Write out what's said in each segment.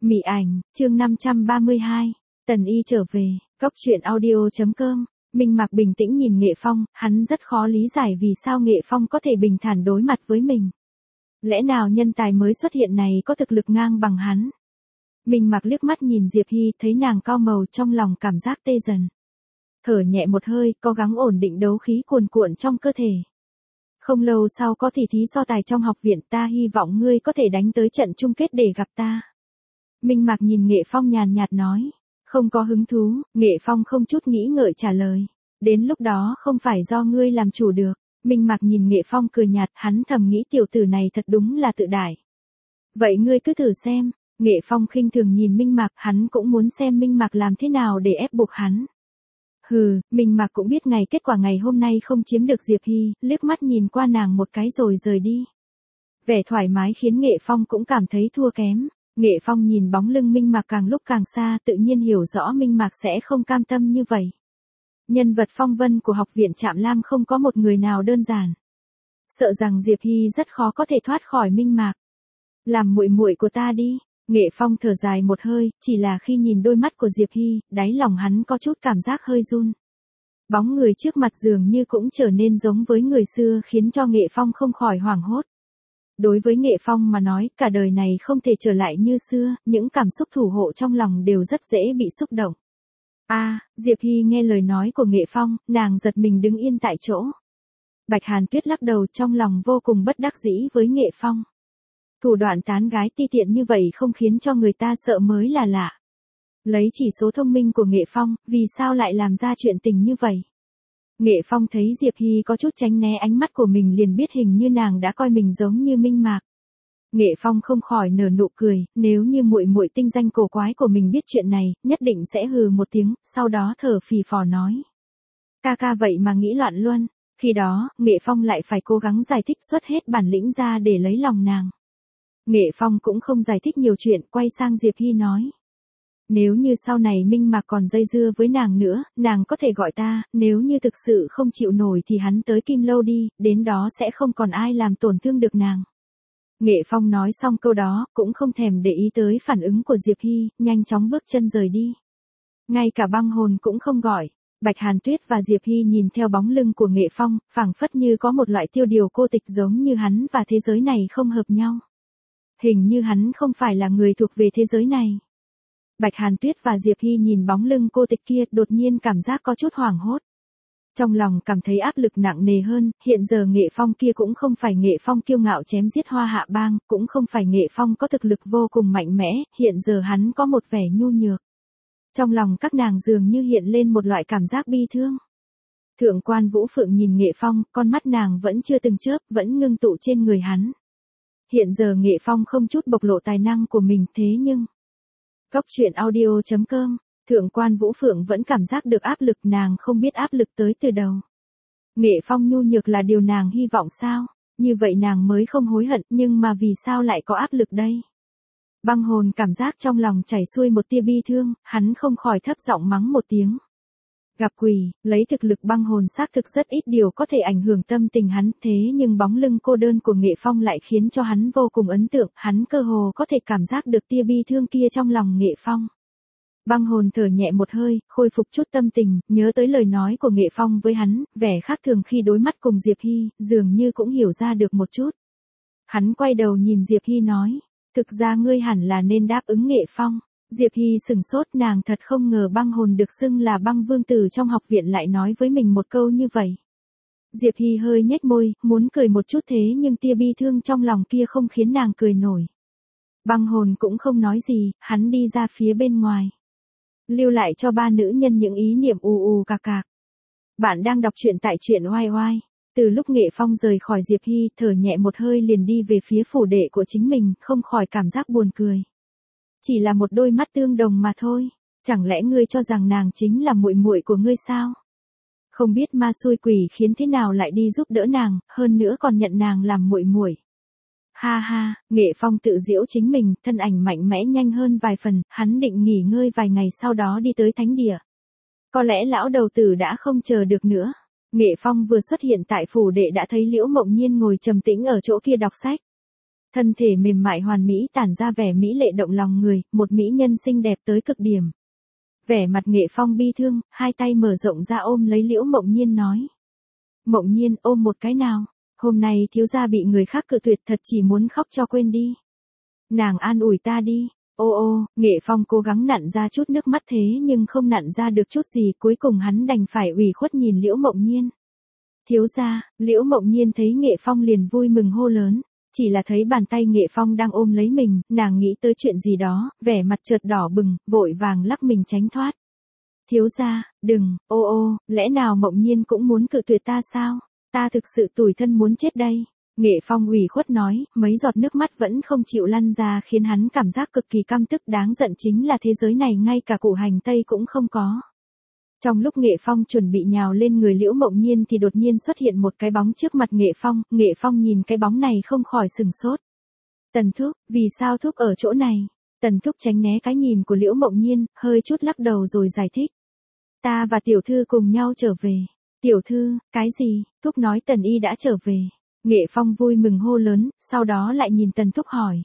Mị ảnh, chương 532, Tần Y trở về, Cốc truyện audio.com. Minh Mạc bình tĩnh nhìn Nghệ Phong, hắn rất khó lý giải vì sao Nghệ Phong có thể bình thản đối mặt với mình. Lẽ nào nhân tài mới xuất hiện này có thực lực ngang bằng hắn? Minh Mạc liếc mắt nhìn Diệp Hy, thấy nàng cao màu trong lòng cảm giác tê dần. Thở nhẹ một hơi, cố gắng ổn định đấu khí cuồn cuộn trong cơ thể. Không lâu sau có tỷ thí so tài trong học viện, ta hy vọng ngươi có thể đánh tới trận chung kết để gặp ta. Minh Mạc nhìn Nghệ Phong nhàn nhạt nói. Không có hứng thú, Nghệ Phong không chút nghĩ ngợi trả lời. Đến lúc đó không phải do ngươi làm chủ được. Minh Mạc nhìn Nghệ Phong cười nhạt, hắn thầm nghĩ tiểu tử này thật đúng là tự đại. Vậy ngươi cứ thử xem. Nghệ Phong khinh thường nhìn Minh Mạc, hắn cũng muốn xem Minh Mạc làm thế nào để ép buộc hắn. Hừ, Minh Mạc cũng biết kết quả ngày hôm nay không chiếm được Diệp Hy, liếc mắt nhìn qua nàng một cái rồi rời đi. Vẻ thoải mái khiến Nghệ Phong cũng cảm thấy thua kém. Nghệ Phong nhìn bóng lưng Minh Mạc càng lúc càng xa, tự nhiên hiểu rõ Minh Mạc sẽ không cam tâm như vậy. Nhân vật phong vân của học viện Trạm Lam không có một người nào đơn giản. Sợ rằng Diệp Hy rất khó có thể thoát khỏi Minh Mạc. Làm muội muội của ta đi. Nghệ Phong thở dài một hơi, chỉ là khi nhìn đôi mắt của Diệp Hy, đáy lòng hắn có chút cảm giác hơi run. Bóng người trước mặt dường như cũng trở nên giống với người xưa, khiến cho Nghệ Phong không khỏi hoảng hốt. Đối với Nghệ Phong mà nói, cả đời này không thể trở lại như xưa, những cảm xúc thủ hộ trong lòng đều rất dễ bị xúc động. Diệp Hy nghe lời nói của Nghệ Phong, nàng giật mình đứng yên tại chỗ. Bạch Hàn Tuyết lắc đầu, trong lòng vô cùng bất đắc dĩ với Nghệ Phong. Thủ đoạn tán gái ti tiện như vậy không khiến cho người ta sợ mới là lạ. Lấy chỉ số thông minh của Nghệ Phong, vì sao lại làm ra chuyện tình như vậy? Nghệ Phong thấy Diệp Hy có chút tránh né ánh mắt của mình liền biết hình như nàng đã coi mình giống như Minh Mạc. Nghệ Phong không khỏi nở nụ cười, nếu như muội muội tinh danh cổ quái của mình biết chuyện này, nhất định sẽ hừ một tiếng, sau đó thở phì phò nói. Ca vậy mà nghĩ loạn luôn. Khi đó, Nghệ Phong lại phải cố gắng giải thích xuất hết bản lĩnh ra để lấy lòng nàng. Nghệ Phong cũng không giải thích nhiều chuyện, quay sang Diệp Hy nói. Nếu như sau này Minh Mạc còn dây dưa với nàng nữa, nàng có thể gọi ta, nếu như thực sự không chịu nổi thì hắn tới Kim Lâu đi, đến đó sẽ không còn ai làm tổn thương được nàng. Nghệ Phong nói xong câu đó, cũng không thèm để ý tới phản ứng của Diệp Hy, nhanh chóng bước chân rời đi. Ngay cả băng hồn cũng không gọi. Bạch Hàn Tuyết và Diệp Hy nhìn theo bóng lưng của Nghệ Phong, phảng phất như có một loại tiêu điều cô tịch giống như hắn và thế giới này không hợp nhau. Hình như hắn không phải là người thuộc về thế giới này. Bạch Hàn Tuyết và Diệp Hy nhìn bóng lưng cô tịch kia, đột nhiên cảm giác có chút hoảng hốt. Trong lòng cảm thấy áp lực nặng nề hơn, hiện giờ Nghệ Phong kia cũng không phải Nghệ Phong kiêu ngạo chém giết Hoa Hạ Bang, cũng không phải Nghệ Phong có thực lực vô cùng mạnh mẽ, hiện giờ hắn có một vẻ nhu nhược. Trong lòng các nàng dường như hiện lên một loại cảm giác bi thương. Thượng quan Vũ Phượng nhìn Nghệ Phong, con mắt nàng vẫn chưa từng chớp, vẫn ngưng tụ trên người hắn. Hiện giờ Nghệ Phong không chút bộc lộ tài năng của mình, thế nhưng Cốc truyện audio.com, Thượng quan Vũ Phượng vẫn cảm giác được áp lực, nàng không biết áp lực tới từ đâu. Nghệ Phong nhu nhược là điều nàng hy vọng sao? Như vậy nàng mới không hối hận, nhưng mà vì sao lại có áp lực đây? Băng hồn cảm giác trong lòng chảy xuôi một tia bi thương, hắn không khỏi thấp giọng mắng một tiếng. Gặp quỷ, lấy thực lực băng hồn xác thực rất ít điều có thể ảnh hưởng tâm tình hắn, thế nhưng bóng lưng cô đơn của Nghệ Phong lại khiến cho hắn vô cùng ấn tượng, hắn cơ hồ có thể cảm giác được tia bi thương kia trong lòng Nghệ Phong. Băng hồn thở nhẹ một hơi, khôi phục chút tâm tình, nhớ tới lời nói của Nghệ Phong với hắn, vẻ khác thường khi đối mắt cùng Diệp Hy, dường như cũng hiểu ra được một chút. Hắn quay đầu nhìn Diệp Hy nói, thực ra ngươi hẳn là nên đáp ứng Nghệ Phong. Diệp Hy sừng sốt, nàng thật không ngờ băng hồn được xưng là băng vương tử trong học viện lại nói với mình một câu như vậy. Diệp Hy hơi nhếch môi, muốn cười một chút thế nhưng tia bi thương trong lòng kia không khiến nàng cười nổi. Băng hồn cũng không nói gì, hắn đi ra phía bên ngoài. Lưu lại cho ba nữ nhân những ý niệm ù cạc cạc. Bạn đang đọc truyện tại truyện oai oai. Từ lúc Nghệ Phong rời khỏi Diệp Hy, thở nhẹ một hơi liền đi về phía phủ đệ của chính mình, không khỏi cảm giác buồn cười. Chỉ là một đôi mắt tương đồng mà thôi, chẳng lẽ ngươi cho rằng nàng chính là muội muội của ngươi sao? Không biết ma xui quỷ khiến thế nào lại đi giúp đỡ nàng, hơn nữa còn nhận nàng làm muội muội. Ha, Nghệ Phong tự giễu chính mình, thân ảnh mạnh mẽ nhanh hơn vài phần, hắn định nghỉ ngơi vài ngày sau đó đi tới thánh địa. Có lẽ lão đầu tử đã không chờ được nữa. Nghệ Phong vừa xuất hiện tại phủ đệ đã thấy Liễu Mộng Nhiên ngồi trầm tĩnh ở chỗ kia đọc sách. Thân thể mềm mại hoàn mỹ tản ra vẻ mỹ lệ động lòng người, một mỹ nhân xinh đẹp tới cực điểm. Vẻ mặt Nghệ Phong bi thương, hai tay mở rộng ra ôm lấy Liễu Mộng Nhiên nói. Mộng Nhiên, ôm một cái nào. Hôm nay thiếu gia bị người khác cự tuyệt, thật chỉ muốn khóc cho quên đi. Nàng an ủi ta đi. Ô ô, Nghệ Phong cố gắng nặn ra chút nước mắt thế nhưng không nặn ra được chút gì, cuối cùng hắn đành phải ủy khuất nhìn Liễu Mộng Nhiên. Thiếu gia, Liễu Mộng Nhiên thấy Nghệ Phong liền vui mừng hô lớn. Chỉ là thấy bàn tay Nghệ Phong đang ôm lấy mình, nàng nghĩ tới chuyện gì đó, vẻ mặt chợt đỏ bừng, vội vàng lắc mình tránh thoát. Thiếu gia, đừng, ô ô, lẽ nào Mộng Nhiên cũng muốn cự tuyệt ta sao? Ta thực sự tủi thân muốn chết đây. Nghệ Phong ủy khuất nói, mấy giọt nước mắt vẫn không chịu lăn ra khiến hắn cảm giác cực kỳ căm tức, đáng giận chính là thế giới này ngay cả củ hành tây cũng không có. Trong lúc Nghệ Phong chuẩn bị nhào lên người Liễu Mộng Nhiên thì đột nhiên xuất hiện một cái bóng trước mặt Nghệ Phong nhìn cái bóng này không khỏi sừng sốt. Tần Thúc, vì sao Thúc ở chỗ này? Tần Thúc tránh né cái nhìn của Liễu Mộng Nhiên, hơi chút lắc đầu rồi giải thích. Ta và tiểu thư cùng nhau trở về. Tiểu thư, cái gì? Thúc nói Tần Y đã trở về. Nghệ Phong vui mừng hô lớn, sau đó lại nhìn Tần Thúc hỏi.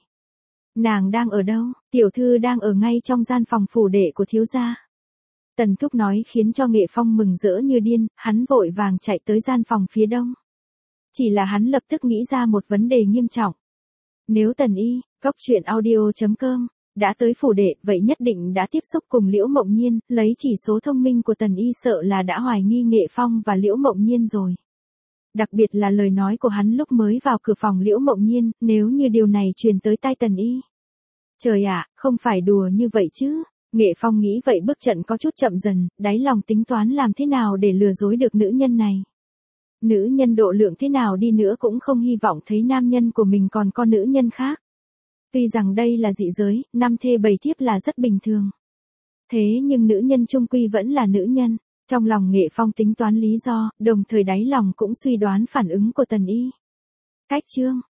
Nàng đang ở đâu? Tiểu thư đang ở ngay trong gian phòng phủ đệ của thiếu gia. Tần Thúc nói khiến cho Nghệ Phong mừng rỡ như điên, hắn vội vàng chạy tới gian phòng phía đông. Chỉ là hắn lập tức nghĩ ra một vấn đề nghiêm trọng. Nếu Tần Y, coctruyện.audio.com, đã tới phủ đệ, vậy nhất định đã tiếp xúc cùng Liễu Mộng Nhiên, lấy chỉ số thông minh của Tần Y sợ là đã hoài nghi Nghệ Phong và Liễu Mộng Nhiên rồi. Đặc biệt là lời nói của hắn lúc mới vào cửa phòng Liễu Mộng Nhiên, nếu như điều này truyền tới tai Tần Y. Trời ạ, không phải đùa như vậy chứ. Nghệ Phong nghĩ vậy bước trận có chút chậm dần, đáy lòng tính toán làm thế nào để lừa dối được nữ nhân này. Nữ nhân độ lượng thế nào đi nữa cũng không hy vọng thấy nam nhân của mình còn có nữ nhân khác. Tuy rằng đây là dị giới, 5 thê 7 thiếp là rất bình thường. Thế nhưng nữ nhân chung quy vẫn là nữ nhân. Trong lòng Nghệ Phong tính toán lý do, đồng thời đáy lòng cũng suy đoán phản ứng của Tần Y. Cách chương